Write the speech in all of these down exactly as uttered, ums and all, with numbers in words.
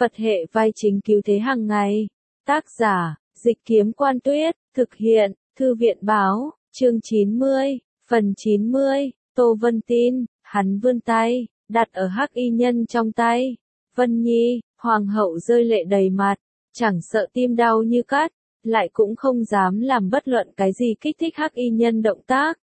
Phật hệ vai chính cứu thế hàng ngày. Tác giả, Dịch Kiếm Quan Tuyết, thực hiện, Thư viện Báo, chương chín mươi, phần chín mươi, Tô Vân tin, hắn vươn tay, đặt ở Hắc Y Nhân trong tay. Vân Nhi, hoàng hậu rơi lệ đầy mặt, chẳng sợ tim đau như cắt, lại cũng không dám làm bất luận cái gì kích thích Hắc Y Nhân động tác.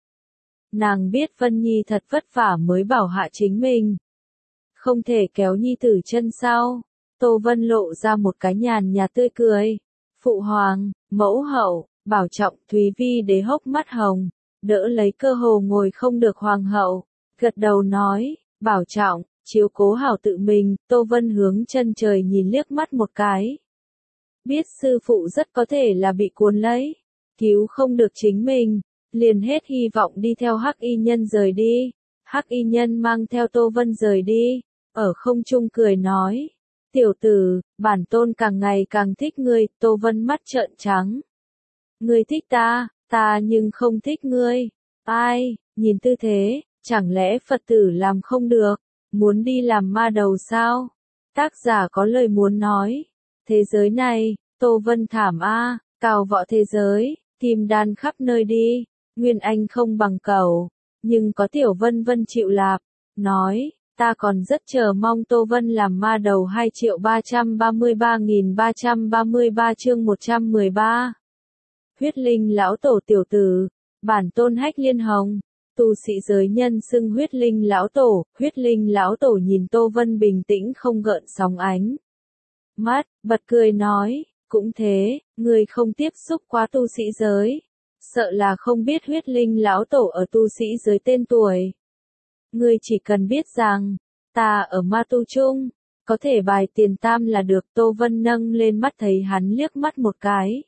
Nàng biết Vân Nhi thật vất vả mới bảo hạ chính mình. Không thể kéo Nhi tử chân sau. Tô Vân lộ ra một cái nhàn nhạt tươi cười. Phụ hoàng, mẫu hậu, bảo trọng. Thúy Vi đế hốc mắt hồng, đỡ lấy cơ hồ ngồi không được hoàng hậu, gật đầu nói, bảo trọng, chiếu cố hảo tự mình. Tô Vân hướng chân trời nhìn liếc mắt một cái. Biết sư phụ rất có thể là bị cuốn lấy, cứu không được chính mình, liền hết hy vọng đi theo Hắc Y Nhân rời đi. Hắc Y Nhân mang theo Tô Vân rời đi, ở không trung cười nói, tiểu tử, bản tôn càng ngày càng thích ngươi. Tô Vân mắt trợn trắng. Ngươi thích ta, ta nhưng không thích ngươi. Ai, nhìn tư thế, chẳng lẽ Phật tử làm không được, muốn đi làm ma đầu sao? Tác giả có lời muốn nói. Thế giới này, Tô Vân thảm a, cào võ thế giới, kim đan khắp nơi đi, Nguyên Anh không bằng cầu, nhưng có Tiểu Vân Vân chịu lạp, nói, ta còn rất chờ mong Tô Vân làm ma đầu. Hai triệu ba trăm ba mươi ba nghìn ba trăm ba mươi ba chương một trăm mười ba. Huyết Linh lão tổ tiểu tử, bản tôn Hách Liên Hồng, tu sĩ giới nhân xưng Huyết Linh lão tổ. Huyết Linh lão tổ nhìn Tô Vân bình tĩnh không gợn sóng ánh mắt, bật cười nói, cũng thế, người không tiếp xúc quá tu sĩ giới, sợ là không biết Huyết Linh lão tổ ở tu sĩ giới tên tuổi. Ngươi chỉ cần biết rằng, ta ở ma tu chung, có thể bài tiền tam là được. Tô Vân nâng lên mắt thấy hắn liếc mắt một cái.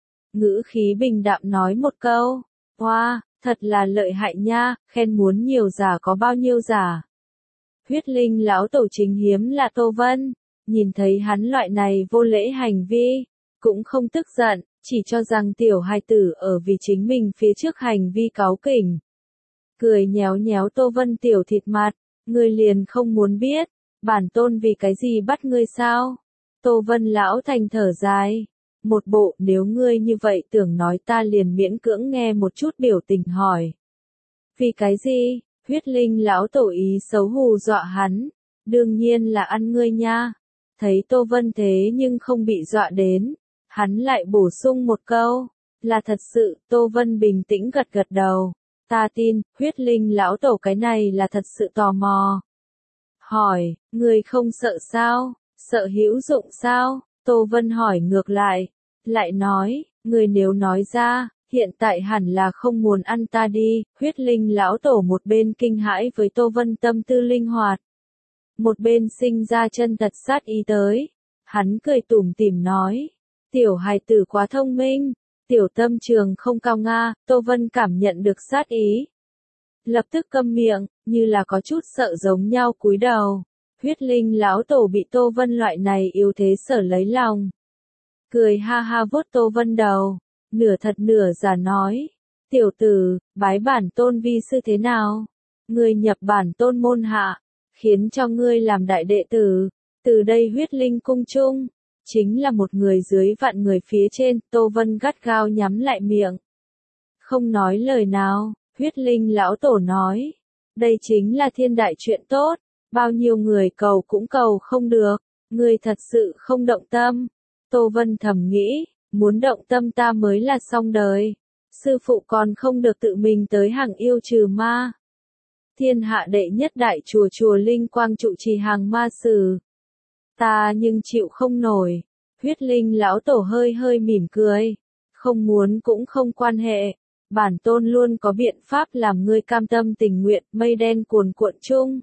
Ngữ khí bình đạm nói một câu, hoa, thật là lợi hại nha, khen muốn nhiều giả có bao nhiêu giả. Huyết Linh lão tổ chính hiếm là Tô Vân, nhìn thấy hắn loại này vô lễ hành vi, cũng không tức giận, chỉ cho rằng tiểu hài tử ở vì chính mình phía trước hành vi cáu kỉnh. Cười nhéo nhéo Tô Vân tiểu thịt mặt, ngươi liền không muốn biết, bản tôn vì cái gì bắt ngươi sao? Tô Vân lão thành thở dài, một bộ nếu ngươi như vậy tưởng nói ta liền miễn cưỡng nghe một chút biểu tình hỏi. Vì cái gì? Huyết Linh lão tổ ý xấu hù dọa hắn, đương nhiên là ăn ngươi nha. Thấy Tô Vân thế nhưng không bị dọa đến, hắn lại bổ sung một câu, là thật sự. Tô Vân bình tĩnh gật gật đầu. Ta tin, Huyết Linh lão tổ cái này là thật sự tò mò. Hỏi, người không sợ sao? Sợ hữu dụng sao? Tô Vân hỏi ngược lại. Lại nói, người nếu nói ra, hiện tại hẳn là không muốn ăn ta đi. Huyết Linh lão tổ một bên kinh hãi với Tô Vân tâm tư linh hoạt, một bên sinh ra chân thật sát ý tới. Hắn cười tủm tỉm nói, tiểu hài tử quá thông minh. Tiểu tâm trường không cao nga. Tô Vân cảm nhận được sát ý, lập tức câm miệng, như là có chút sợ giống nhau cúi đầu. Huyết Linh lão tổ bị Tô Vân loại này yếu thế sở lấy lòng, cười ha ha vuốt Tô Vân đầu, nửa thật nửa giả nói, tiểu tử, bái bản tôn vi sư thế nào? Ngươi nhập bản tôn môn hạ, khiến cho ngươi làm đại đệ tử, từ đây Huyết Linh cung chung chính là một người dưới vạn người phía trên. Tô Vân gắt gao nhắm lại miệng, không nói lời nào. Huyết Linh lão tổ nói, đây chính là thiên đại chuyện tốt, bao nhiêu người cầu cũng cầu không được, ngươi thật sự không động tâm. Tô Vân thầm nghĩ, muốn động tâm ta mới là xong đời, sư phụ còn không được tự mình tới hàng yêu trừ ma. Thiên hạ đệ nhất đại chùa chùa Linh Quang trụ trì hàng ma sử, ta nhưng chịu không nổi. Huyết Linh lão tổ hơi hơi mỉm cười, không muốn cũng không quan hệ, bản tôn luôn có biện pháp làm ngươi cam tâm tình nguyện. Mây đen cuồn cuộn chung,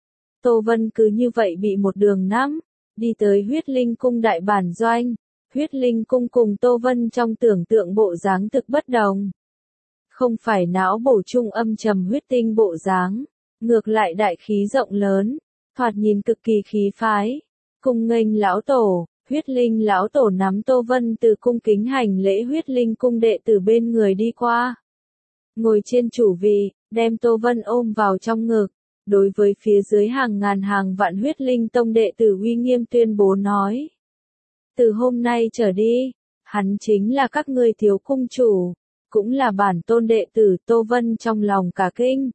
Tô Vân cứ như vậy bị một đường nắm đi tới Huyết Linh cung đại bản doanh. Huyết Linh cung cùng Tô Vân trong tưởng tượng bộ dáng thực bất đồng, không phải não bổ trung âm trầm huyết tinh bộ dáng, ngược lại đại khí rộng lớn, thoạt nhìn cực kỳ khí phái. Cung nghênh lão tổ. Huyết Linh lão tổ nắm Tô Vân từ cung kính hành lễ. Huyết Linh cung đệ tử bên người đi qua, ngồi trên chủ vị, đem Tô Vân ôm vào trong ngực, đối với phía dưới hàng ngàn hàng vạn huyết linh tông đệ tử uy nghiêm tuyên bố nói. Từ hôm nay trở đi, hắn chính là các ngươi thiếu cung chủ, cũng là bản tôn đệ tử Tô Vân trong lòng cả kinh.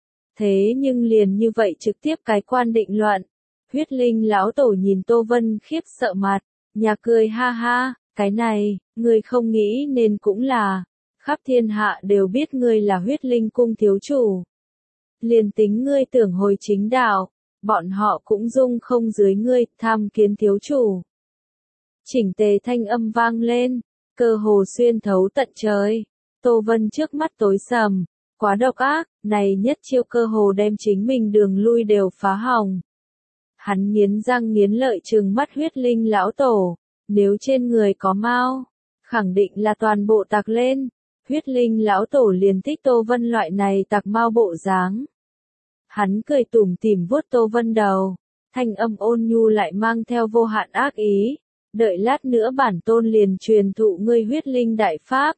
Thế nhưng liền như vậy trực tiếp cái quan định luận, huyết linh lão tổ nhìn Tô Vân khiếp sợ mặt, nhà cười ha ha, cái này, ngươi không nghĩ nên cũng là, khắp thiên hạ đều biết ngươi là huyết linh cung thiếu chủ. Liền tính ngươi tưởng hồi chính đạo, bọn họ cũng dung không dưới ngươi, tham kiến thiếu chủ. Chỉnh tề thanh âm vang lên, cơ hồ xuyên thấu tận trời. Tô Vân trước mắt tối sầm, quá độc ác, này nhất chiêu cơ hồ đem chính mình đường lui đều phá hỏng. Hắn nghiến răng nghiến lợi trừng mắt huyết linh lão tổ, nếu trên người có mau, khẳng định là toàn bộ tạc lên. Huyết linh lão tổ liền thích Tô Vân loại này tạc mau bộ dáng. Hắn cười tủm tỉm vuốt Tô Vân đầu, thanh âm ôn nhu lại mang theo vô hạn ác ý. Đợi lát nữa bản tôn liền truyền thụ ngươi huyết linh đại pháp.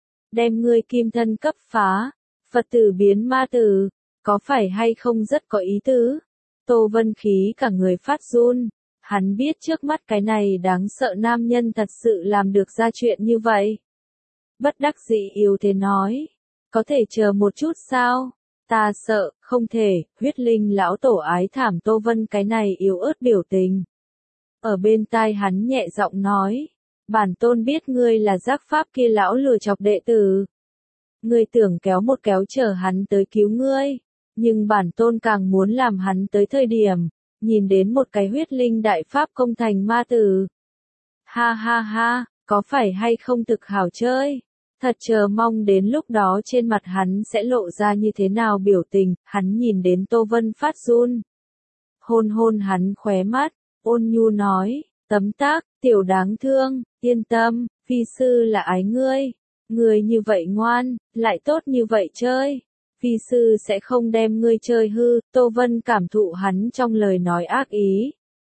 Đem ngươi kim thân cấp phá, Phật tử biến ma tử, có phải hay không rất có ý tứ? Tô Vân khí cả người phát run, hắn biết trước mắt cái này đáng sợ nam nhân thật sự làm được ra chuyện như vậy. Bất đắc dĩ yếu thế nói, có thể chờ một chút sao? Ta sợ, không thể, huyết linh lão tổ ái thảm Tô Vân cái này yếu ớt biểu tình. Ở bên tai hắn nhẹ giọng nói, bản tôn biết ngươi là giác pháp kia lão lừa chọc đệ tử. Ngươi tưởng kéo một kéo chờ hắn tới cứu ngươi, nhưng bản tôn càng muốn làm hắn tới thời điểm, nhìn đến một cái huyết linh đại pháp công thành ma tử. Ha ha ha, có phải hay không thực hảo chơi? Thật chờ mong đến lúc đó trên mặt hắn sẽ lộ ra như thế nào biểu tình, hắn nhìn đến Tô Vân phát run. Hôn hôn hắn khóe mắt, ôn nhu nói, tấm tắc, tiểu đáng thương, yên tâm, vi sư là ái ngươi. Ngươi như vậy ngoan, lại tốt như vậy chơi. Vi sư sẽ không đem ngươi chơi hư, Tô Vân cảm thụ hắn trong lời nói ác ý.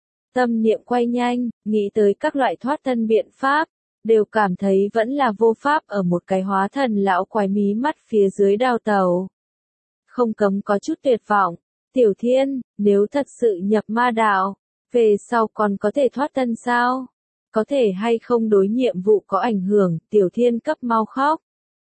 Tâm niệm quay nhanh, nghĩ tới các loại thoát thân biện pháp, đều cảm thấy vẫn là vô pháp ở một cái hóa thần lão quái mí mắt phía dưới đào tàu. Không cấm có chút tuyệt vọng, Tiểu Thiên, nếu thật sự nhập ma đạo, về sau còn có thể thoát thân sao? Có thể hay không đối nhiệm vụ có ảnh hưởng, Tiểu Thiên cấp mau khóc.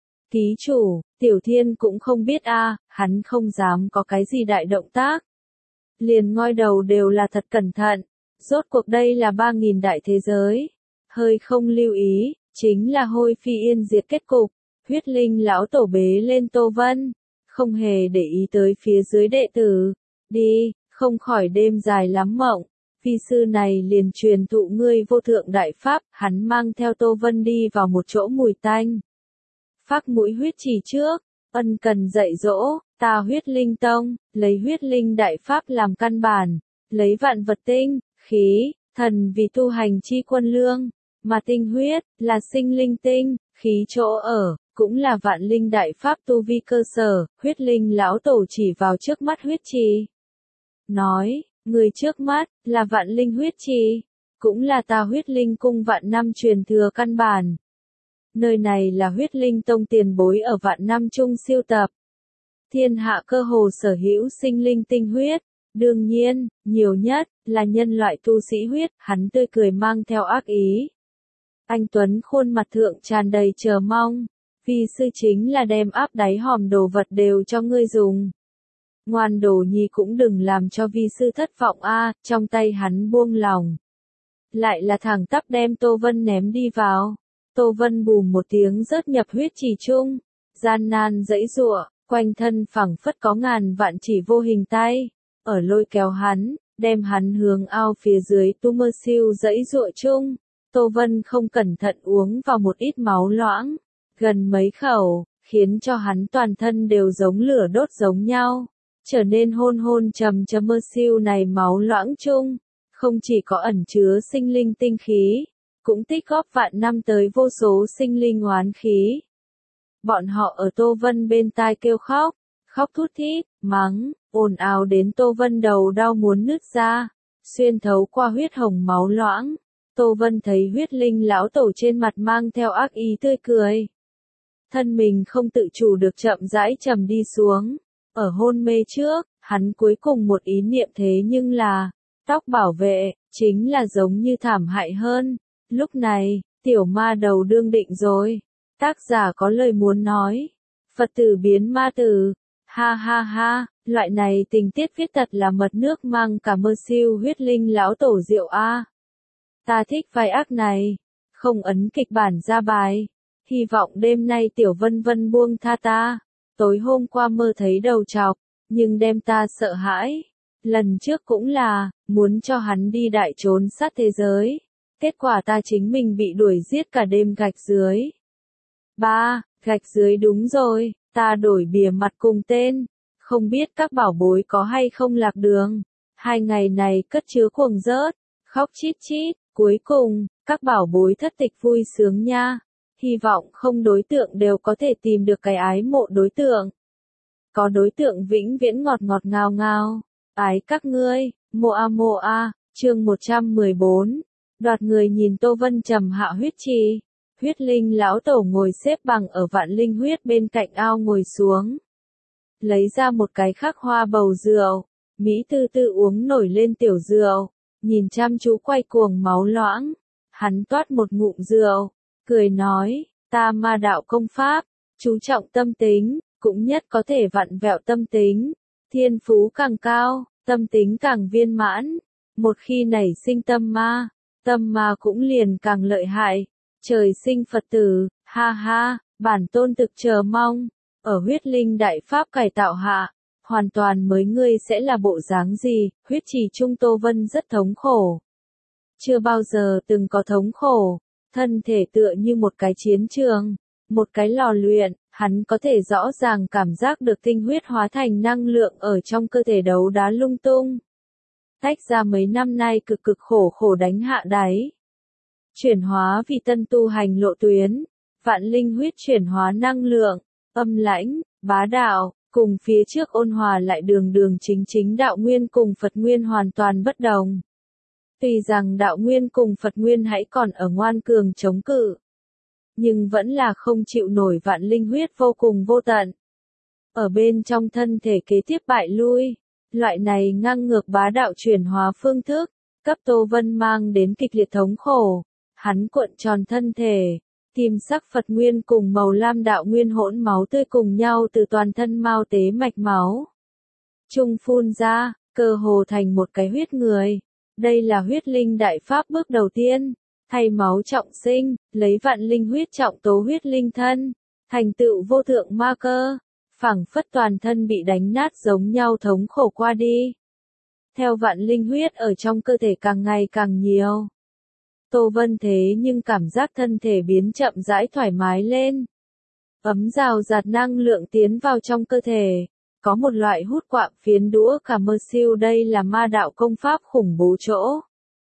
Ký chủ, Tiểu Thiên cũng không biết a, à, hắn không dám có cái gì đại động tác. Liền ngoi đầu đều là thật cẩn thận, rốt cuộc đây là ba nghìn đại thế giới. Hơi không lưu ý, chính là hôi phi yên diệt kết cục. Huyết linh lão tổ bế lên Tô Vân, không hề để ý tới phía dưới đệ tử. Đi, không khỏi đêm dài lắm mộng. Vi sư này liền truyền thụ ngươi vô thượng đại pháp, hắn mang theo Tô Vân đi vào một chỗ mùi tanh. Phác mũi huyết chỉ trước, ân cần dạy dỗ, ta huyết linh tông, lấy huyết linh đại pháp làm căn bản, lấy vạn vật tinh, khí, thần vì tu hành chi quân lương, mà tinh huyết, là sinh linh tinh, khí chỗ ở, cũng là vạn linh đại pháp tu vi cơ sở, huyết linh lão tổ chỉ vào trước mắt huyết trì. Nói, người trước mắt, là vạn linh huyết trì, cũng là ta huyết linh cung vạn năm truyền thừa căn bản. Nơi này là huyết linh tông tiền bối ở vạn năm chung siêu tập. Thiên hạ cơ hồ sở hữu sinh linh tinh huyết, đương nhiên, nhiều nhất, là nhân loại tu sĩ huyết, hắn tươi cười mang theo ác ý. Anh Tuấn khuôn mặt thượng tràn đầy chờ mong, vì sư chính là đem áp đáy hòm đồ vật đều cho ngươi dùng. Ngoan đồ nhi cũng đừng làm cho vi sư thất vọng a, trong tay hắn buông lòng. Lại là thẳng tắp đem Tô Vân ném đi vào. Tô Vân bùm một tiếng rớt nhập huyết trì chung, gian nan dãy giụa, quanh thân phẳng phất có ngàn vạn chỉ vô hình tay, ở lôi kéo hắn, đem hắn hướng ao phía dưới tu mơ siêu dãy giụa chung. Tô Vân không cẩn thận uống vào một ít máu loãng, gần mấy khẩu, khiến cho hắn toàn thân đều giống lửa đốt giống nhau, trở nên hôn hôn trầm trầm mơ siêu này máu loãng chung, không chỉ có ẩn chứa sinh linh tinh khí, cũng tích góp vạn năm tới vô số sinh linh oán khí. Bọn họ ở Tô Vân bên tai kêu khóc, khóc thút thít, mắng, ồn ào đến Tô Vân đầu đau muốn nứt ra, xuyên thấu qua huyết hồng máu loãng. Tô Vân thấy huyết linh lão tổ trên mặt mang theo ác ý tươi cười. Thân mình không tự chủ được chậm rãi trầm đi xuống. Ở hôn mê trước, Hắn cuối cùng một ý niệm thế nhưng là, tóc bảo vệ, chính là giống như thảm hại hơn. Lúc này, tiểu ma đầu đương định rồi. Tác giả có lời muốn nói. Phật tử biến ma tử. Ha ha ha, loại này tình tiết viết thật là mật nước mang cả mơ siêu huyết linh lão tổ diệu a. Ta thích vai ác này. Không ấn kịch bản ra bài. Hy vọng đêm nay tiểu vân vân buông tha ta. Tối hôm qua mơ thấy đầu trọc, nhưng đem ta sợ hãi. Lần trước cũng là, muốn cho hắn đi đại trốn sát thế giới. Kết quả ta chính mình bị đuổi giết cả đêm gạch dưới. Ba, gạch dưới đúng rồi, ta đổi bìa mặt cùng tên. Không biết các bảo bối có hay không lạc đường. Hai ngày này cất chứa cuồng rớt, khóc chít chít. Cuối cùng, các bảo bối thất tịch vui sướng nha. Hy vọng không đối tượng đều có thể tìm được cái ái mộ đối tượng. Có đối tượng vĩnh viễn ngọt ngọt ngào ngào. Ái các ngươi, mộ a mộ a, chương một trăm mười bốn. Đoạt người nhìn Tô Vân trầm hạ huyết trì. Huyết linh lão tổ ngồi xếp bằng ở vạn linh huyết bên cạnh ao ngồi xuống. Lấy ra một cái khắc hoa bầu rượu. Mỹ tư tư uống nổi lên tiểu rượu. Nhìn chăm chú quay cuồng máu loãng. Hắn toát một ngụm rượu. Cười nói, ta ma đạo công pháp. Chú trọng tâm tính. Cũng nhất có thể vặn vẹo tâm tính. Thiên phú càng cao, tâm tính càng viên mãn. Một khi nảy sinh tâm ma, tâm ma cũng liền càng lợi hại. Trời sinh Phật tử, ha ha, bản tôn thực chờ mong. Ở huyết linh đại pháp cải tạo hạ, hoàn toàn mới ngươi sẽ là bộ dáng gì. Huyết trì trung Tô Vân rất thống khổ. Chưa bao giờ từng có thống khổ. Thân thể tựa như một cái chiến trường, một cái lò luyện. Hắn có thể rõ ràng cảm giác được tinh huyết hóa thành năng lượng ở trong cơ thể đấu đá lung tung. Tách ra mấy năm nay cực cực khổ khổ đánh hạ đáy. Chuyển hóa vì tân tu hành lộ tuyến. Vạn linh huyết chuyển hóa năng lượng, âm lãnh, bá đạo, cùng phía trước ôn hòa lại đường đường chính chính đạo nguyên cùng Phật nguyên hoàn toàn bất đồng. Tuy rằng đạo nguyên cùng Phật nguyên hãy còn ở ngoan cường chống cự. Nhưng vẫn là không chịu nổi vạn linh huyết vô cùng vô tận. Ở bên trong thân thể kế tiếp bại lui, loại này ngang ngược bá đạo chuyển hóa phương thức, cấp Tô Vân mang đến kịch liệt thống khổ. Hắn cuộn tròn thân thể, kim sắc Phật nguyên cùng màu lam đạo nguyên hỗn máu tươi cùng nhau từ toàn thân mao tế mạch máu. Trung phun ra, cơ hồ thành một cái huyết người. Đây là huyết linh đại pháp bước đầu tiên. Thay máu trọng sinh, lấy vạn linh huyết trọng tố huyết linh thân, thành tựu vô thượng ma cơ, phảng phất toàn thân bị đánh nát giống nhau thống khổ qua đi. Theo vạn linh huyết ở trong cơ thể càng ngày càng nhiều. Tô Vân thế nhưng cảm giác thân thể biến chậm rãi thoải mái lên. Ấm rào rạt năng lượng tiến vào trong cơ thể. Có một loại hút quạng phiến đũa cả mơ siêu, đây là ma đạo công pháp khủng bố chỗ.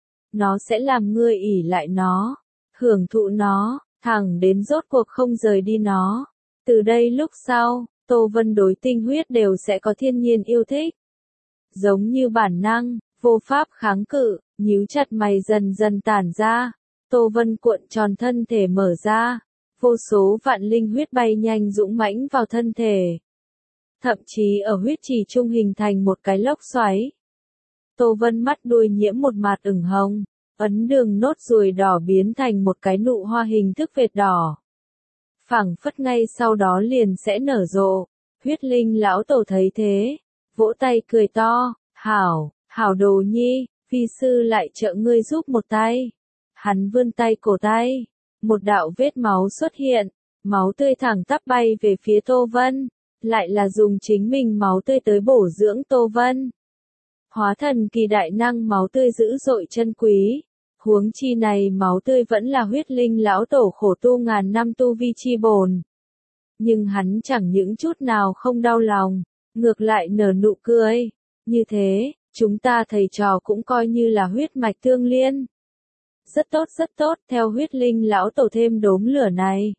Nó sẽ làm ngươi ỷ lại nó, hưởng thụ nó, thẳng đến rốt cuộc không rời đi nó. Từ đây lúc sau, Tô Vân đối tinh huyết đều sẽ có thiên nhiên yêu thích. Giống như bản năng, vô pháp kháng cự, nhíu chặt mày dần dần tản ra. Tô Vân cuộn tròn thân thể mở ra, vô số vạn linh huyết bay nhanh dũng mãnh vào thân thể. Thậm chí ở huyết trì trung hình thành một cái lốc xoáy. Tô Vân mắt đuôi nhiễm một mạt ửng hồng, ấn đường nốt ruồi đỏ biến thành một cái nụ hoa hình thức vệt đỏ. Phảng phất ngay sau đó liền sẽ nở rộ. Huyết linh lão tổ thấy thế, vỗ tay cười to, hảo, hảo đồ nhi, phi sư lại trợ ngươi giúp một tay. Hắn vươn tay cổ tay, một đạo vết máu xuất hiện, máu tươi thẳng tắp bay về phía Tô Vân, lại là dùng chính mình máu tươi tới bổ dưỡng Tô Vân. Hóa thần kỳ đại năng máu tươi dữ dội chân quý. Huống chi này máu tươi vẫn là huyết linh lão tổ khổ tu ngàn năm tu vi chi bổn. Nhưng hắn chẳng những chút nào không đau lòng, ngược lại nở nụ cười. Như thế, chúng ta thầy trò cũng coi như là huyết mạch tương liên. Rất tốt rất tốt, theo huyết linh lão tổ thêm đốm lửa này.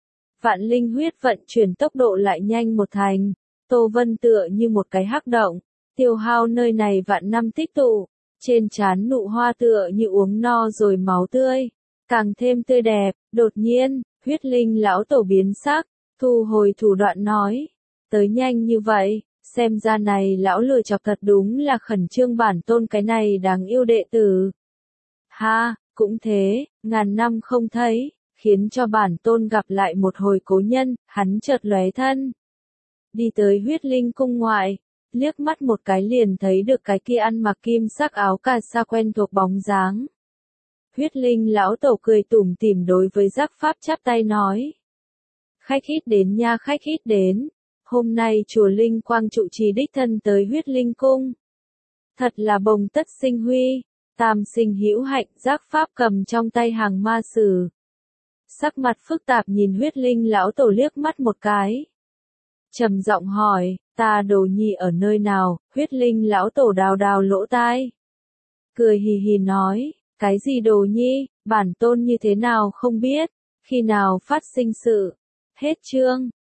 Vạn linh huyết vận chuyển tốc độ lại nhanh một thành. Tô Vân tựa như một cái hắc động. Tiêu hao nơi này vạn năm tích tụ, trên trán nụ hoa tựa như uống no rồi máu tươi, càng thêm tươi đẹp. Đột nhiên, huyết linh lão tổ biến sắc, thu hồi thủ đoạn nói, tới nhanh như vậy, Xem ra này lão lười chọc thật đúng là khẩn trương bản tôn cái này đáng yêu đệ tử. Ha, cũng thế, ngàn năm không thấy, khiến cho bản tôn gặp lại một hồi cố nhân, hắn chợt lóe thân. Đi tới huyết linh cung ngoại, liếc mắt một cái liền thấy được cái kia ăn mặc kim sắc áo cà sa quen thuộc bóng dáng. Huyết linh lão tổ cười tủm tỉm đối với Giác Pháp chắp tay nói. Khách ít đến nha, khách ít đến. Hôm nay chùa Linh Quang trụ trì đích thân tới huyết linh cung. Thật là bồng tất sinh huy, tam sinh hữu hạnh. Giác Pháp cầm trong tay hàng ma sử. Sắc mặt phức tạp nhìn huyết linh lão tổ liếc mắt một cái. Trầm giọng hỏi, ta đồ nhi ở nơi nào? Huyết linh lão tổ đào đào lỗ tai. Cười hì hì nói, cái gì đồ nhi, bản tôn như thế nào không biết, khi nào phát sinh sự. Hết chương.